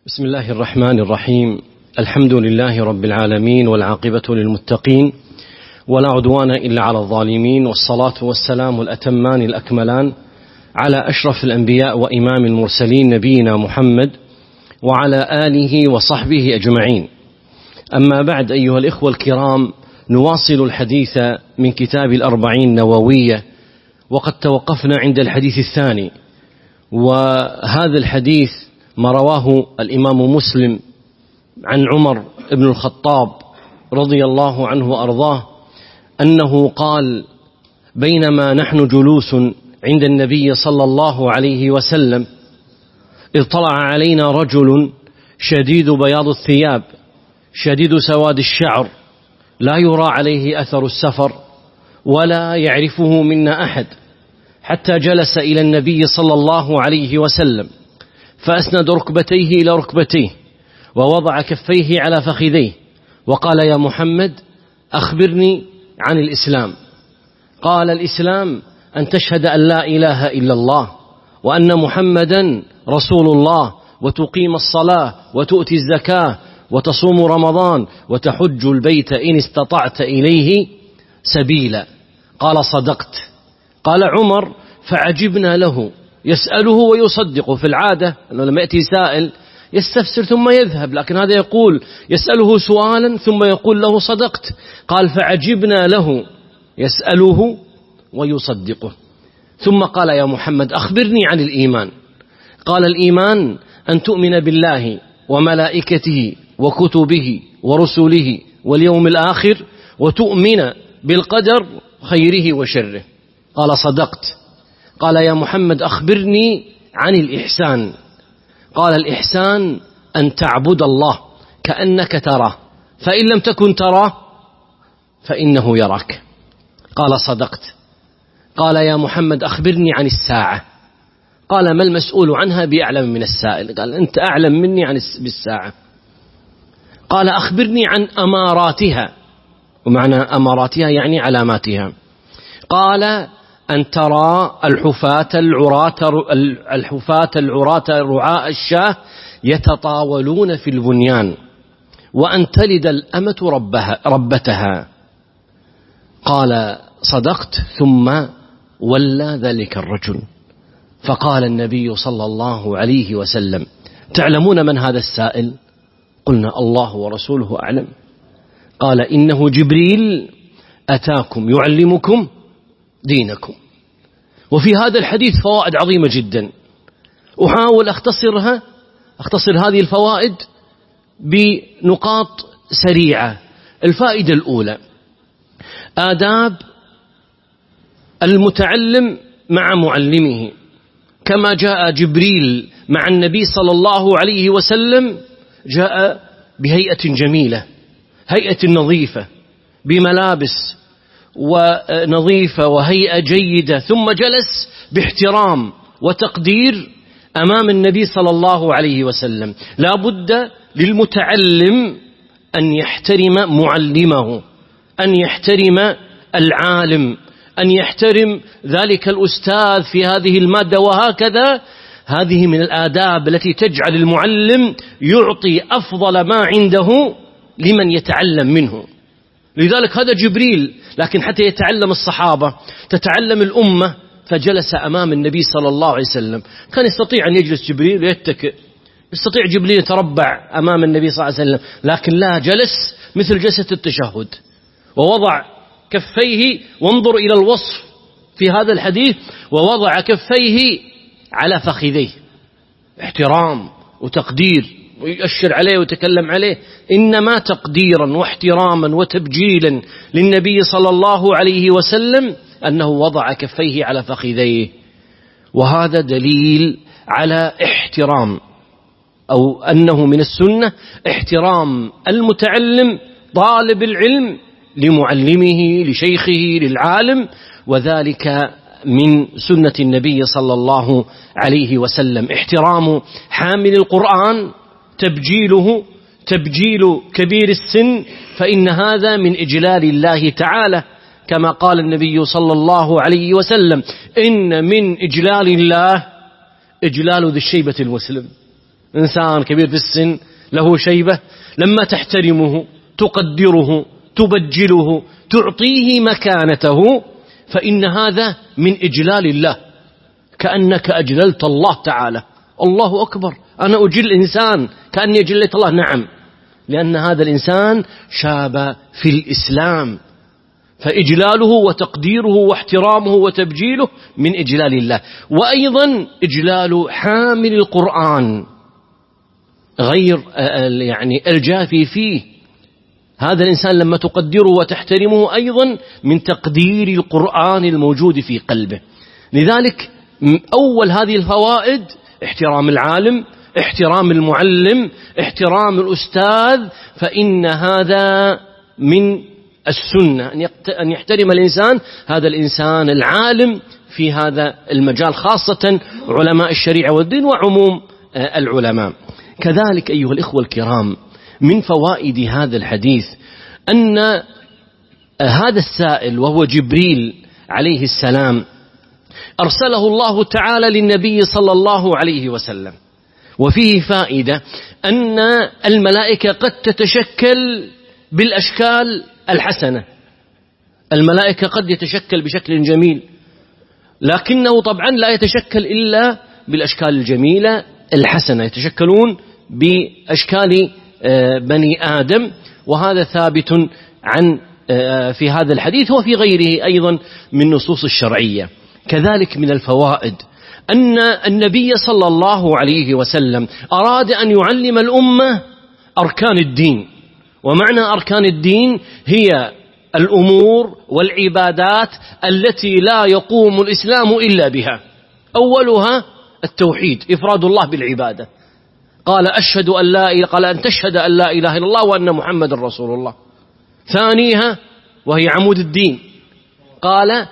بسم الله الرحمن الرحيم. الحمد لله رب العالمين، والعاقبة للمتقين، ولا عدوان إلا على الظالمين، والصلاة والسلام الأتمان الأكملان على أشرف الأنبياء وإمام المرسلين نبينا محمد وعلى آله وصحبه أجمعين. أما بعد، أيها الإخوة الكرام، نواصل الحديث من كتاب الأربعين النووية، وقد توقفنا عند الحديث الثاني، وهذا الحديث ما رواه الإمام مسلم عن عمر بن الخطاب رضي الله عنه وأرضاه أنه قال: بينما نحن جلوس عند النبي صلى الله عليه وسلم إذ طلع علينا رجل شديد بياض الثياب شديد سواد الشعر، لا يرى عليه أثر السفر ولا يعرفه منا أحد، حتى جلس إلى النبي صلى الله عليه وسلم فأسند ركبتيه إلى ركبتيه ووضع كفيه على فخذيه وقال: يا محمد، أخبرني عن الإسلام. قال: الإسلام أن تشهد أن لا إله إلا الله وأن محمدا رسول الله، وتقيم الصلاة وتؤتي الزكاة وتصوم رمضان وتحج البيت إن استطعت إليه سبيلا. قال: صدقت. قال عمر: فعجبنا له يسأله ويصدقه. في العادة أنه لما يأتي سائل يستفسر ثم يذهب، لكن هذا يقول يسأله سؤالا ثم يقول له صدقت. قال: فعجبنا له يسأله ويصدقه. ثم قال: يا محمد، أخبرني عن الإيمان. قال: الإيمان أن تؤمن بالله وملائكته وكتبه ورسله واليوم الآخر، وتؤمن بالقدر خيره وشره. قال: صدقت. قال: يا محمد، أخبرني عن الإحسان. قال: الإحسان أن تعبد الله كأنك تراه، فإن لم تكن تراه فإنه يراك. قال: صدقت. قال: يا محمد، أخبرني عن الساعة. قال: ما المسؤول عنها بأعلم من السائل؟ قال: أنت أعلم مني بالساعة. قال: أخبرني عن أماراتها. ومعنى أماراتها يعني علاماتها. قال: أن ترى الحفاة العراة رعاء الشاه يتطاولون في البنيان، وأن تلد الأمة ربتها. قال: صدقت. ثم ولى ذلك الرجل، فقال النبي صلى الله عليه وسلم: تعلمون من هذا السائل؟ قلنا: الله ورسوله أعلم. قال: إنه جبريل أتاكم يعلمكم دينكم. وفي هذا الحديث فوائد عظيمة جدا، أحاول أختصر هذه الفوائد بنقاط سريعة. الفائدة الأولى: آداب المتعلم مع معلمه، كما جاء جبريل مع النبي صلى الله عليه وسلم جاء بهيئة جميلة، هيئة نظيفة، بملابس ونظيفة وهيئة جيدة، ثم جلس باحترام وتقدير أمام النبي صلى الله عليه وسلم. لا بد للمتعلم أن يحترم معلمه، أن يحترم العالم، أن يحترم ذلك الأستاذ في هذه المادة، وهكذا. هذه من الآداب التي تجعل المعلم يعطي أفضل ما عنده لمن يتعلم منه. لذلك هذا جبريل، لكن حتى يتعلم الصحابة، تتعلم الأمة، فجلس أمام النبي صلى الله عليه وسلم. كان يستطيع أن يجلس جبريل ويتكئ، يستطيع جبريل يتربع أمام النبي صلى الله عليه وسلم، لكن لا، جلس مثل جلسة التشهد ووضع كفيه. وانظر إلى الوصف في هذا الحديث: ووضع كفيه على فخذيه. احترام وتقدير، ويؤشر عليه ويتكلم عليه، إنما تقديرا واحتراما وتبجيلا للنبي صلى الله عليه وسلم أنه وضع كفيه على فخذيه. وهذا دليل على احترام، أو أنه من السنة احترام المتعلم طالب العلم لمعلمه، لشيخه، للعالم، وذلك من سنة النبي صلى الله عليه وسلم. احترام حامل القرآن، تبجيله تبجيل كبير السن، فإن هذا من إجلال الله تعالى، كما قال النبي صلى الله عليه وسلم: إن من إجلال الله إجلال ذي الشيبة المسلم. إنسان كبير في السن له شيبة، لما تحترمه تقدره تبجله تعطيه مكانته، فإن هذا من إجلال الله، كأنك أجللت الله تعالى. الله أكبر، أنا أجل إنسان كأني أجلت الله. نعم، لأن هذا الإنسان شاب في الإسلام، فإجلاله وتقديره واحترامه وتبجيله من إجلال الله. وأيضا إجلال حامل القرآن غير يعني الجافي فيه، هذا الإنسان لما تقدره وتحترمه أيضا من تقدير القرآن الموجود في قلبه. لذلك أول هذه الفوائد احترام العالم، احترام المعلم، احترام الأستاذ، فإن هذا من السنة أن يحترم الإنسان هذا الإنسان العالم في هذا المجال، خاصة علماء الشريعة والدين وعموم العلماء. كذلك أيها الإخوة الكرام، من فوائد هذا الحديث أن هذا السائل وهو جبريل عليه السلام أرسله الله تعالى للنبي صلى الله عليه وسلم، وفيه فائدة أن الملائكة قد تتشكل بالأشكال الحسنة. الملائكة قد يتشكل بشكل جميل، لكنه طبعا لا يتشكل إلا بالأشكال الجميلة الحسنة، يتشكلون بأشكال بني آدم، وهذا ثابت عن في هذا الحديث وفي غيره أيضا من نصوص الشرعية. كذلك من الفوائد أن النبي صلى الله عليه وسلم أراد أن يعلم الأمة أركان الدين، ومعنى أركان الدين هي الأمور والعبادات التي لا يقوم الإسلام إلا بها. أولها التوحيد، إفراد الله بالعبادة، قال أشهد أن لا إله، قال أن تشهد أن لا إله إلا الله وأن محمد رسول الله. ثانيها وهي عمود الدين، قال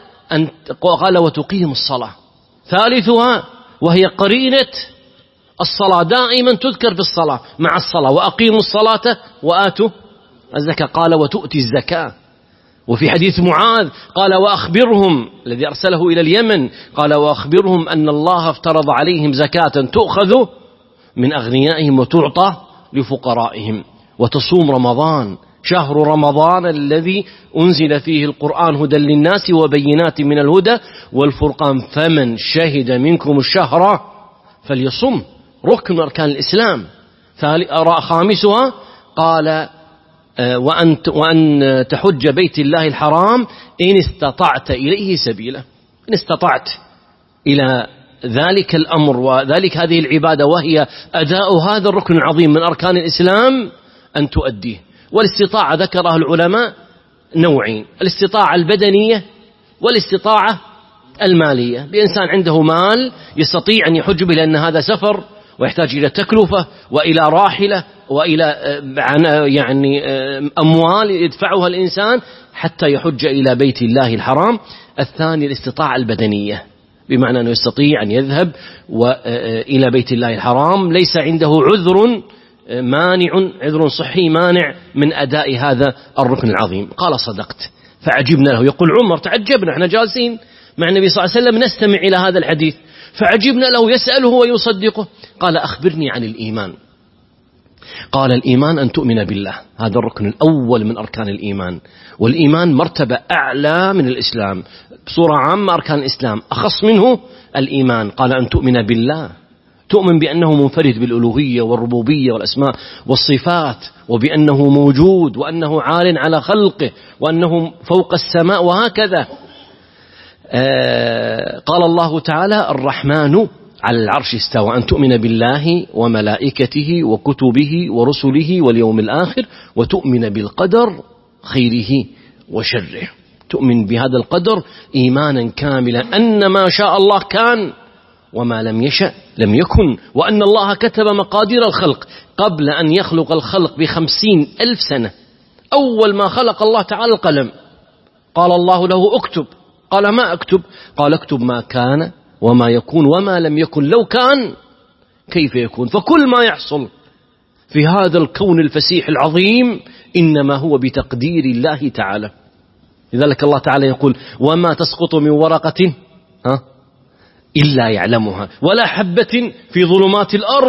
وتقيم الصلاة. ثالثها وهي قرينة الصلاة، دائما تذكر في الصلاة مع الصلاة، وأقيموا الصلاة وآتوا الزكاة، قال وتؤتي الزكاة. وفي حديث معاذ قال وأخبرهم، الذي أرسله إلى اليمن، قال وأخبرهم أن الله افترض عليهم زكاة تؤخذ من أغنيائهم وتعطى لفقرائهم. وتصوم رمضان، شهر رمضان الذي أنزل فيه القرآن هدى للناس وبينات من الهدى والفرقان، فمن شهد منكم الشهر فليصم، ركن من أركان الإسلام. خامسها قال وأن تحج بيت الله الحرام إن استطعت إليه سبيلا، إن استطعت إلى ذلك الأمر وذلك هذه العبادة، وهي أداء هذا الركن العظيم من أركان الإسلام أن تؤديه. والاستطاعة ذكرها العلماء نوعين: الاستطاعة البدنية والاستطاعة المالية. بإنسان عنده مال يستطيع أن يحج به، لأن هذا سفر ويحتاج إلى تكلفة وإلى راحلة وإلى يعني أموال يدفعها الإنسان حتى يحج إلى بيت الله الحرام. الثاني الاستطاعة البدنية، بمعنى أنه يستطيع أن يذهب إلى بيت الله الحرام، ليس عنده عذر مانع، عذر صحي مانع من أداء هذا الركن العظيم. قال صدقت، فعجبنا له. يقول عمر تعجبنا، احنا جالسين مع النبي صلى الله عليه وسلم نستمع إلى هذا الحديث، فعجبنا له يسأله ويصدقه. قال أخبرني عن الإيمان. قال الإيمان أن تؤمن بالله، هذا الركن الأول من أركان الإيمان، والإيمان مرتبة أعلى من الإسلام. بصورة عامة أركان الإسلام أخص منه الإيمان. قال أن تؤمن بالله، تؤمن بأنه منفرد بالألوهية والربوبية والأسماء والصفات، وبأنه موجود، وأنه عال على خلقه، وأنه فوق السماء، وهكذا. قال الله تعالى الرحمن على العرش استوى، أن تؤمن بالله وملائكته وكتبه ورسله واليوم الآخر، وتؤمن بالقدر خيره وشره. تؤمن بهذا القدر إيمانا كاملا، أن ما شاء الله كان وما لم يشأ لم يكن، وأن الله كتب مقادير الخلق قبل أن يخلق الخلق ب50,000 سنة. أول ما خلق الله تعالى القلم، قال الله له اكتب، قال ما أكتب؟ قال اكتب ما كان وما يكون وما لم يكن، لو كان كيف يكون. فكل ما يحصل في هذا الكون الفسيح العظيم إنما هو بتقدير الله تعالى. لذلك الله تعالى يقول وما تسقط من ورقة إلا يعلمها، ولا حبة في ظلمات الأرض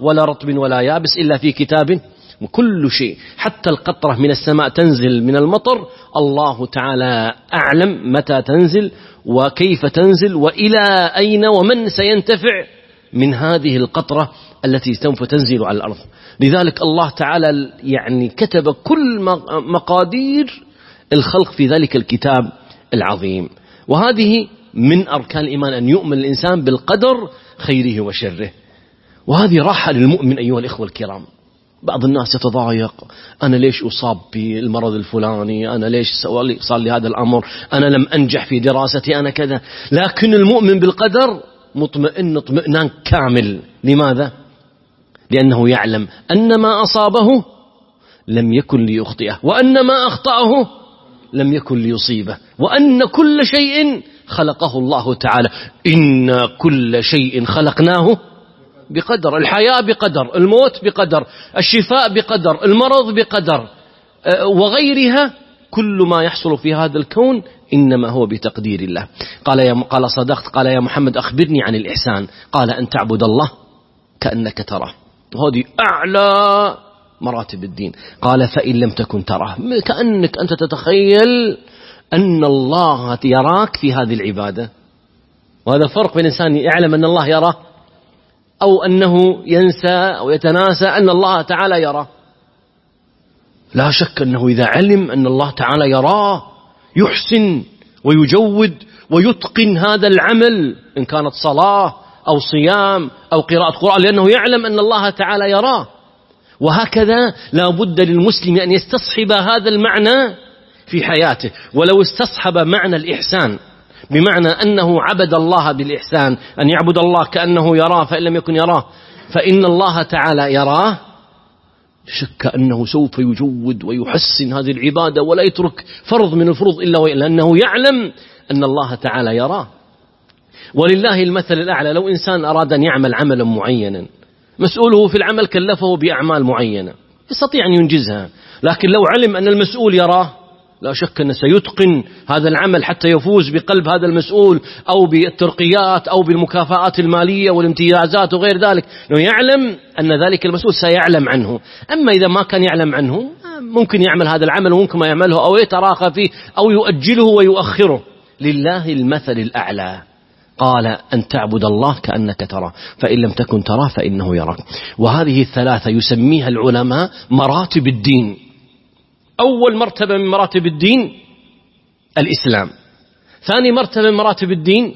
ولا رطب ولا يابس إلا في كتاب. وكل شيء حتى القطرة من السماء تنزل من المطر الله تعالى أعلم متى تنزل وكيف تنزل وإلى أين ومن سينتفع من هذه القطرة التي سوف تنزل على الأرض. لذلك الله تعالى يعني كتب كل مقادير الخلق في ذلك الكتاب العظيم. وهذه من أركان الإيمان أن يؤمن الإنسان بالقدر خيره وشره. وهذه راحة للمؤمن أيها الإخوة الكرام. بعض الناس يتضايق، أنا ليش أصاب بالمرض الفلاني، أنا ليش صار لي هذا الأمر، أنا لم أنجح في دراستي، أنا كذا. لكن المؤمن بالقدر مطمئن اطمئنان كامل. لماذا؟ لأنه يعلم أن ما أصابه لم يكن ليخطئه، وأن ما أخطأه لم يكن ليصيبه، وأن كل شيء خلقه الله تعالى. إن كل شيء خلقناه بقدر. الحياة بقدر، الموت بقدر، الشفاء بقدر، المرض بقدر، وغيرها. كل ما يحصل في هذا الكون إنما هو بتقدير الله. قال صدقت. قال يا محمد أخبرني عن الإحسان. قال أن تعبد الله كأنك تراه. وهذه أعلى مراتب الدين. قال فإن لم تكن تراه، كأنك أنت تتخيل أن الله يراك في هذه العبادة. وهذا فرق بين إنسان يعلم أن الله يراه أو أنه ينسى أو يتناسى أن الله تعالى يراه. لا شك أنه إذا علم أن الله تعالى يراه يحسن ويجود ويتقن هذا العمل، إن كانت صلاة أو صيام أو قراءة قرآن، لأنه يعلم أن الله تعالى يراه. وهكذا لا بد للمسلم أن يستصحب هذا المعنى في حياته. ولو استصحب معنى الإحسان بمعنى أنه عبد الله بالإحسان، أن يعبد الله كأنه يراه، فإن لم يكن يراه فإن الله تعالى يراه، شك أنه سوف يجود ويحسن هذه العبادة ولا يترك فرض من الفروض إلا لأنه يعلم أن الله تعالى يراه. ولله المثل الأعلى. لو إنسان أراد أن يعمل عملا معينا، مسؤوله في العمل كلفه بأعمال معينة يستطيع أن ينجزها، لكن لو علم أن المسؤول يراه لا شك أنه سيتقن هذا العمل حتى يفوز بقلب هذا المسؤول، أو بالترقيات أو بالمكافآت المالية والامتيازات وغير ذلك، لو يعلم أن ذلك المسؤول سيعلم عنه. أما إذا ما كان يعلم عنه ممكن يعمل هذا العمل وممكن ما يعمله أو يتراخى فيه أو يؤجله ويؤخره. لله المثل الأعلى. قال أن تعبد الله كأنك تراه، فإن لم تكن تراه فإنه يراك. وهذه الثلاثة يسميها العلماء مراتب الدين. أول مرتبة من مراتب الدين الإسلام. ثاني مرتبة من مراتب الدين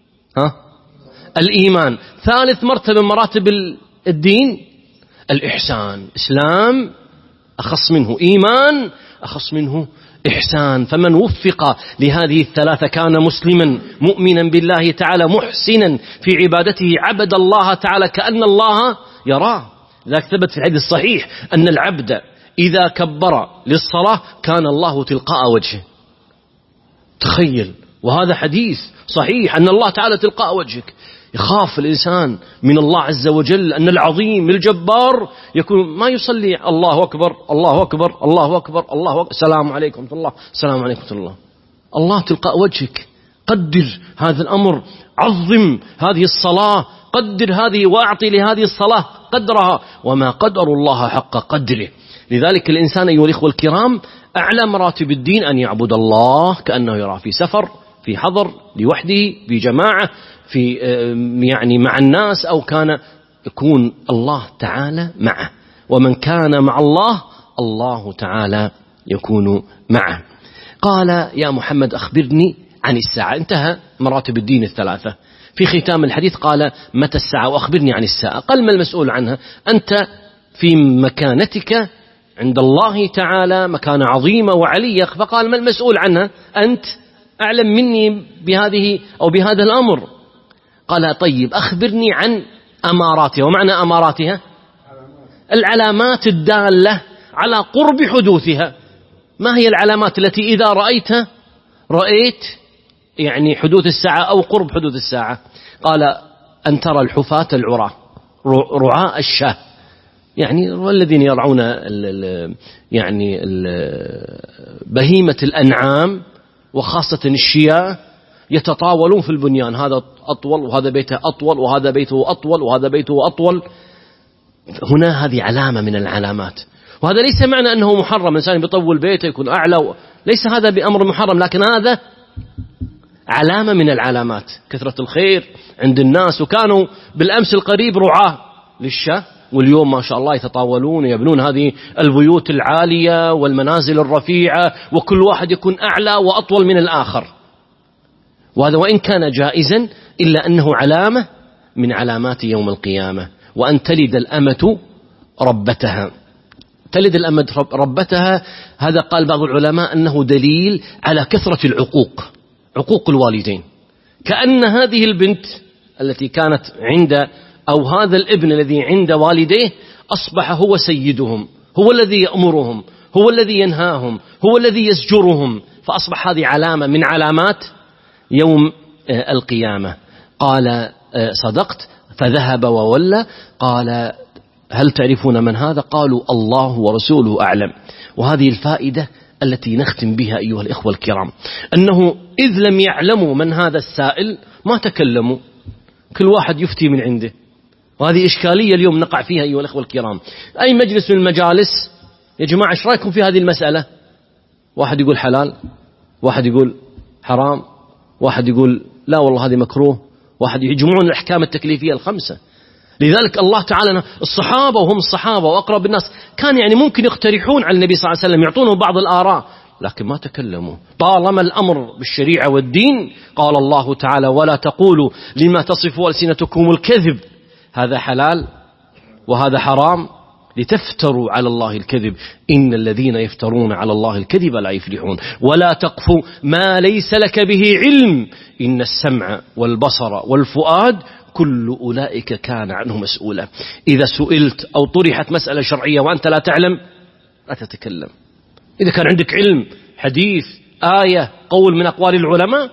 الإيمان. ثالث مرتبة من مراتب الدين الإحسان. إسلام أخص منه، إيمان أخص منه إحسان. فمن وفق لهذه الثلاثة كان مسلما مؤمنا بالله تعالى محسنا في عبادته، عبد الله تعالى كأن الله يراه. ذاك ثبت في الحديث الصحيح أن العبد إذا كبر للصلاة كان الله تلقاء وجهه. تخيل، وهذا حديث صحيح أن الله تعالى تلقاء وجهك. يخاف الإنسان من الله عز وجل أن العظيم الجبار يكون ما يصلي الله أكبر الله أكبر الله أكبر الله أكبر السلام عليكم ورحمة الله السلام عليكم ورحمة الله. الله تلقاء وجهك. قدر هذا الأمر، عظم هذه الصلاة، قدر هذه وأعطي لهذه الصلاة قدرها، وما قدر الله حق قدره. لذلك الإنسان أيها الإخوة الكرام أعلى مراتب الدين أن يعبد الله كأنه يراه، في سفر، في حضر، لوحده، في جماعة، في يعني مع الناس، أو كان يكون الله تعالى معه. ومن كان مع الله الله تعالى يكون معه. قال يا محمد أخبرني عن الساعة. انتهى مراتب الدين الثلاثة. في ختام الحديث قال متى الساعة وأخبرني عن الساعة. قال ما المسؤول عنها؟ أنت في مكانتك عند الله تعالى مكانة عظيمة وعلية، فقال ما المسؤول عنها؟ أنت أعلم مني بهذه أو بهذا الأمر. قال طيب أخبرني عن أماراتها. ومعنى أماراتها العلامات الدالة على قرب حدوثها. ما هي العلامات التي إذا رأيتها رأيت يعني حدوث الساعة أو قرب حدوث الساعة؟ قال أن ترى الحفاة العراة رعاء الشاة، يعني والذين يرعون يعني بهيمة الأنعام وخاصة الشياه يتطاولون في البنيان، هذا أطول وهذا بيته أطول وهذا بيته أطول وهذا بيته أطول. هنا هذه علامة من العلامات. وهذا ليس معنى أنه محرم، الإنسان بيطول بيته يكون أعلى، ليس هذا بأمر محرم، لكن هذا علامة من العلامات، كثرة الخير عند الناس. وكانوا بالأمس القريب رعاة للشاة، واليوم ما شاء الله يتطاولون ويبنون هذه البيوت العالية والمنازل الرفيعة، وكل واحد يكون أعلى وأطول من الآخر. وهذا وإن كان جائزا إلا أنه علامة من علامات يوم القيامة. وأن تلد الأمة ربتها، تلد الأمة ربتها، هذا قال بعض العلماء أنه دليل على كثرة العقوق، عقوق الوالدين. كأن هذه البنت التي كانت عند، أو هذا الابن الذي عند والديه، أصبح هو سيدهم، هو الذي يأمرهم، هو الذي ينهاهم، هو الذي يزجرهم، فأصبح هذه علامة من علامات يوم القيامة. قال صدقت، فذهب وولى. قال هل تعرفون من هذا؟ قالوا الله ورسوله أعلم. وهذه الفائدة التي نختم بها أيها الإخوة الكرام، أنه إذ لم يعلموا من هذا السائل ما تكلموا، كل واحد يفتي من عنده. وهذه إشكالية اليوم نقع فيها أيها الإخوة الكرام. أي مجلس من المجالس، يا جماعة إيش رأيكم في هذه المسألة؟ واحد يقول حلال، واحد يقول حرام، واحد يقول لا والله هذه مكروه، واحد يجمعون الأحكام التكليفية الخمسة. لذلك الله تعالى، الصحابة وهم الصحابة وأقرب الناس، كان يعني ممكن يقترحون على النبي صلى الله عليه وسلم، يعطونه بعض الآراء، لكن ما تكلموا. طالما الأمر بالشريعة والدين، قال الله تعالى ولا تقولوا لما تصف ألسنتكم الكذب، هذا حلال وهذا حرام، لتفتروا على الله الكذب، إن الذين يفترون على الله الكذب لا يفلحون. ولا تقف ما ليس لك به علم، إن السمع والبصر والفؤاد كل أولئك كان عنه مسؤولا. إذا سئلت أو طرحت مسألة شرعية وأنت لا تعلم لا تتكلم. إذا كان عندك علم، حديث، آية، قول من أقوال العلماء،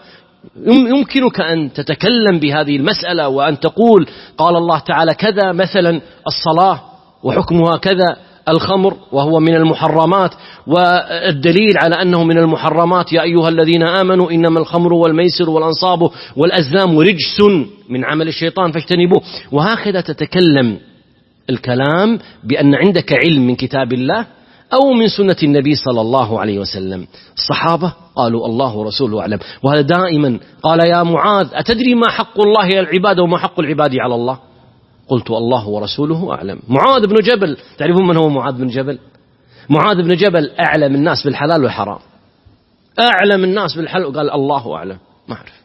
يمكنك أن تتكلم بهذه المسألة وأن تقول قال الله تعالى كذا، مثلا الصلاة وحكمها كذا، الخمر وهو من المحرمات، والدليل على أنه من المحرمات يا أيها الذين آمنوا إنما الخمر والميسر والأنصاب والأزلام رجس من عمل الشيطان فاجتنبوه. وهكذا تتكلم الكلام بأن عندك علم من كتاب الله أو من سنة النبي صلى الله عليه وسلم. الصحابة قالوا الله ورسوله أعلم. وهذا دائما قال يا معاذ أتدري ما حق الله على العباد وما حق العباد على الله؟ قلت الله ورسوله أعلم. معاذ بن جبل، تعرفون من هو معاذ بن جبل؟ معاذ بن جبل أعلم الناس بالحلال والحرام، أعلم الناس بالحلال، قال الله أعلم، ما أعرف.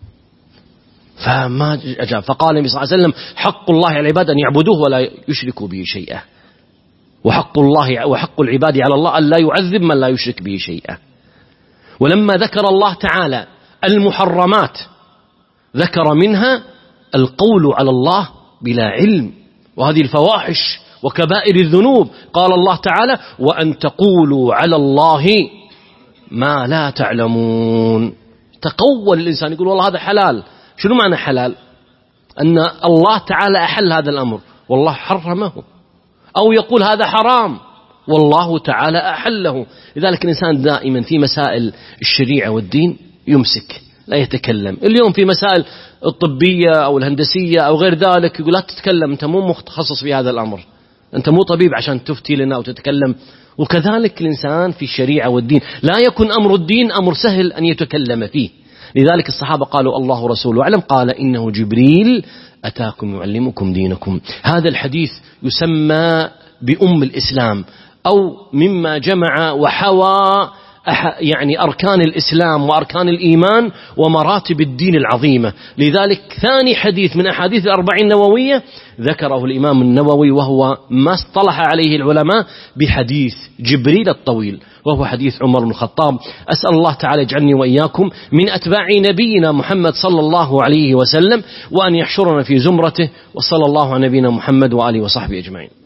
فما أجاب. فقال النبي صلى الله عليه وسلم حق الله على العباد أن يعبدوه ولا يشركوا به شيئا، وحق الله وحق العباد على الله أن لا يعذب من لا يشرك به شيئا. ولما ذكر الله تعالى المحرمات ذكر منها القول على الله بلا علم، وهذه الفواحش وكبائر الذنوب. قال الله تعالى وأن تقولوا على الله ما لا تعلمون. تقول الإنسان يقول والله هذا حلال. شنو معنى حلال؟ أن الله تعالى أحل هذا الأمر والله حرمه، أو يقول هذا حرام والله تعالى أحله. لذلك الإنسان دائما في مسائل الشريعة والدين يمسك، لا يتكلم. اليوم في مسائل الطبية أو الهندسية أو غير ذلك يقول لا تتكلم، أنت مو متخصص في هذا الأمر، أنت مو طبيب عشان تفتي لنا وتتكلم. وكذلك الإنسان في الشريعة والدين لا يكون أمر الدين أمر سهل أن يتكلم فيه. لذلك الصحابة قالوا الله ورسوله أعلم. قال إنه جبريل أتاكم يعلمكم دينكم. هذا الحديث يسمى بأم الإسلام، أو مما جمع وحوى يعني أركان الإسلام وأركان الإيمان ومراتب الدين العظيمة. لذلك ثاني حديث من أحاديث الأربعين النووية ذكره الإمام النووي، وهو ما اصطلح عليه العلماء بحديث جبريل الطويل، وهو حديث عمر بن الخطاب. أسأل الله تعالى يجعلني وإياكم من أتباع نبينا محمد صلى الله عليه وسلم، وأن يحشرنا في زمرته. وصلى الله على نبينا محمد وآله وصحبه أجمعين.